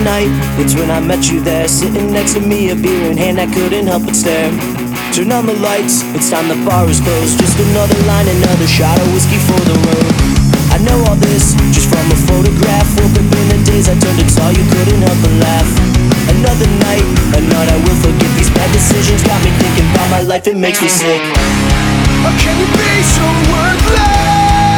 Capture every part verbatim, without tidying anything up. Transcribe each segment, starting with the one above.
night, it's when I met you there, sitting next to me, a beer in hand, I couldn't help but stare. Turn on the lights, it's time the bar is closed. Just another line, another shot of whiskey for the road. I know all this, just from a photograph. Woke up in the days I turned and saw you, couldn't help but laugh. Another night, a night I will forget. These bad decisions got me thinking about my life, it makes me sick. How can you be so worthless?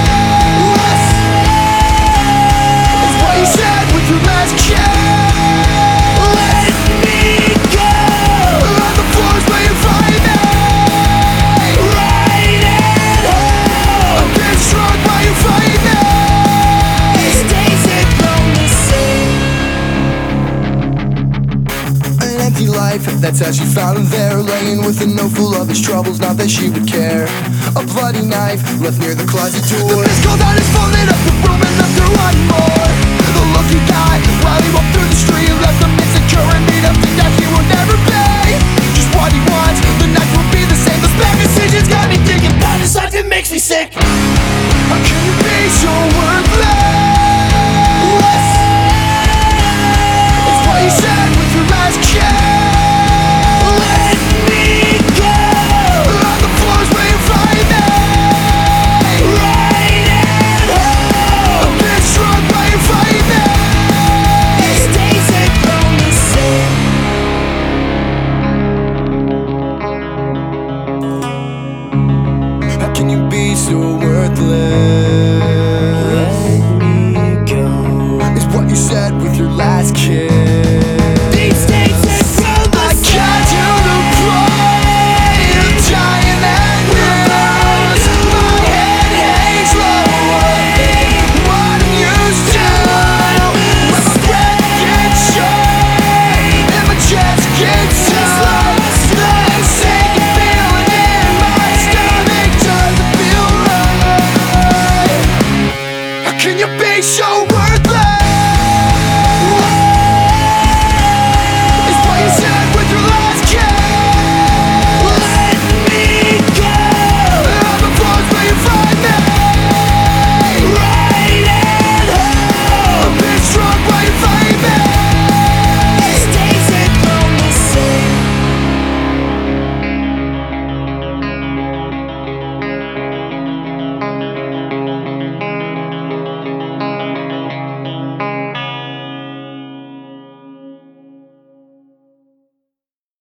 It's what you said with your last kiss. Let me go. On the floors where you find me. Right at home. I'm getting strong while you fight me. These days have grown the same. An empty life, that's how she found him there, laying with a note full of his troubles, not that she would care. A bloody knife left near the closet door. The mist called out his phone, lit up the room and left her one more. The look he got while he walked through the street left him insecure and made him feel